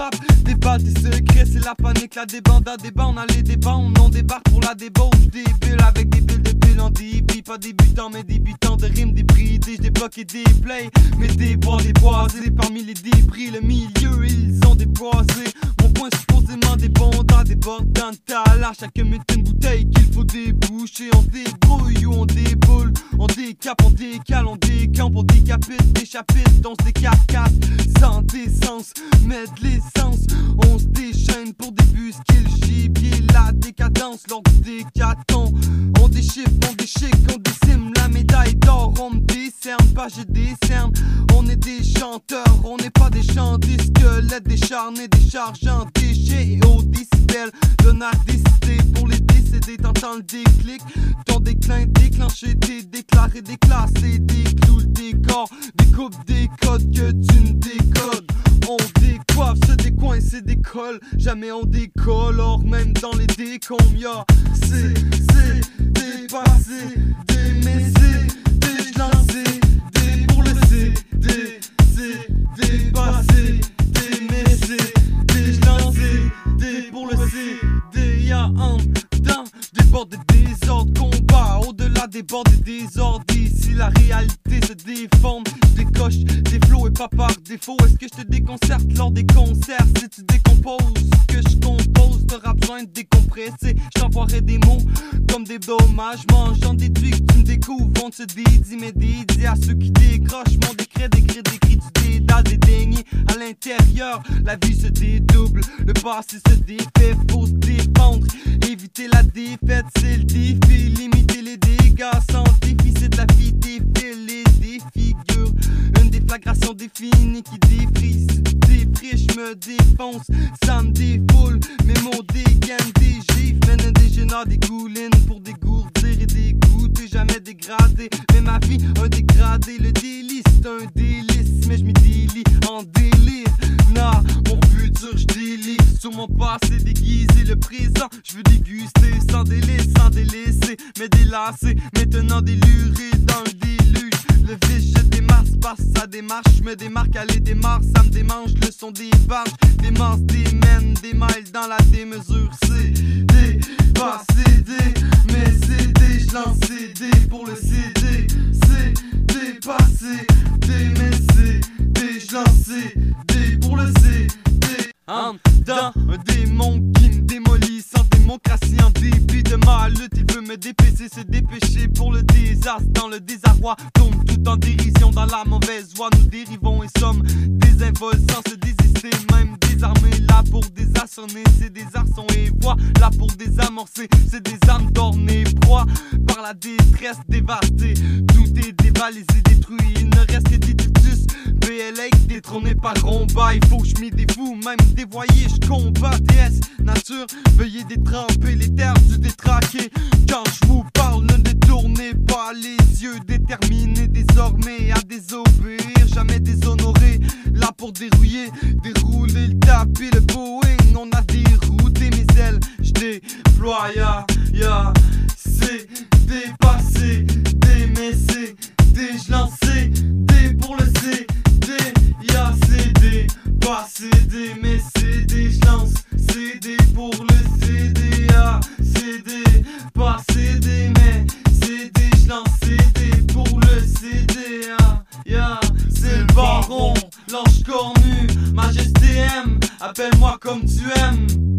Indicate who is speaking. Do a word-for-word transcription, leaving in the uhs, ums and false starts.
Speaker 1: rap, débat des secrets, c'est la panique, la débandade, débat, on a les débats, on en débarque pour la débauche, des bulles avec des bulles de bulles en débit, pas débutants mais débutants de rimes, des prix, des déblocs et des plays, mais des bois, des boisés, parmi les débris, le milieu, ils ont déboisé, mon point supposément des bondats, des bords d'un talent, chacun met une bouteille qu'il faut déboucher, on débrouille ou on déboule, on décape, on décale, on décampe, on décapite, des chapitres, on se décarcasse, sans décence, met de l'essence, on se déchaîne pour des busquer le gibier, la décadence, lors du décaton, on déchiffre, on déchique, on décime la médaille d'or, on me décerne, pas je décerne, on est des chanteurs, on n'est pas des chants, des squelettes, des charnés, des chargents, déchets et au décibel, l'honneur décidé pour les décédés, t'entends le déclic, ton déclin déclenché, t'es déclaré, déclassé, déclou le décor, découpe des codes que tu ne décodes, on décoiffe, se décoince et décolle, jamais on décolore, même dans les décombres, y'a c'est, c'est, dépassé, démessé, délancé, dé pour le C, dé, c'est, dépassé, démessé, délancé, dé pour le C, dé, y'a un dedans, déborde des désordres, combat, au-delà des bords des désordres, ici la réalité se déforme, je décoche des flots et pas par défaut, est-ce que je te déconcerte lors des concerts, si tu décomposes ce que je compose, t'auras besoin de décompresser, je t'envoierai des mots comme des dommages, j'en déduis que tu me découvres, on te se dédie, mais dédie à ceux qui décrochent, mon décret, décret, décrit, tu dédales, dédaigné, à l'intérieur, la vie se dédouble, le passé se défait, faut se défendre, éviter la défaite, c'est le défi, limiter les dégâts sans déficit, la vie défile et défigure, une déflagration définie qui défrise, si tu défriches, je me défonce, ça me défoule, mes mots dégainent, des gifs, mènent des gênats, des goulines pour dégourdir et dégoûter, jamais dégradé, mais ma vie un dégradé, le délice c'est un délice, mais je m'y délie en délire, nah, mon futur je délire, sur mon passé déguisé, le présent je veux déguster, sans délai, sans délaisser, mais délasser, maintenant déluré dans le déluge, le vice je démarre, passe sa démarche, je me démarque à les démarches, ça me démange, le son des vaches, des manches, des mènes, des miles dans la démesure, c'est des, pas C D, mais C D, je lance C D pour le C D, c'est des, pas C D, mais C D, je lance C D pour le C D, en dedans, un démon qui me démolit, sans démocratie, en débit de ma lutte, il veut me dépêcher, se dépêcher pour le désastre, dans le désarroi, tombe tout en dérision, dans la mauvaise voie, nous dérivons et sommes des invols sans se désister, même désarmés, là pour désarçonner, c'est des arçons et voix, là pour désamorcer, c'est des âmes d'ornées, proie par la détresse dévastée, tout est dévalisé, détruit, il ne reste que des tictus, B L A détrôné par Romba, il faut que je m'y dévoue, même dévoyé, je combat T S, nature, veuillez détremper les terres du détraqué, quand je vous parle, ne détournez pas les yeux, déterminés désormais à désobéir, jamais déshonoré, là pour dérouiller, dérouler le tapis, le Boeing, on a dérouté mes ailes, je déploie, ya, ya, c'est dépassé, démessé, dé, je lancé, dé pour le C, dé, ya, c'est dé, pas C D, mais C D, je lance, C D pour le C D, ya, C D, pas C D, mais C D, je lance, C D pour le C D, ya, ya, c'est le baron, l'ange cornu, majesté M, appelle-moi comme tu aimes.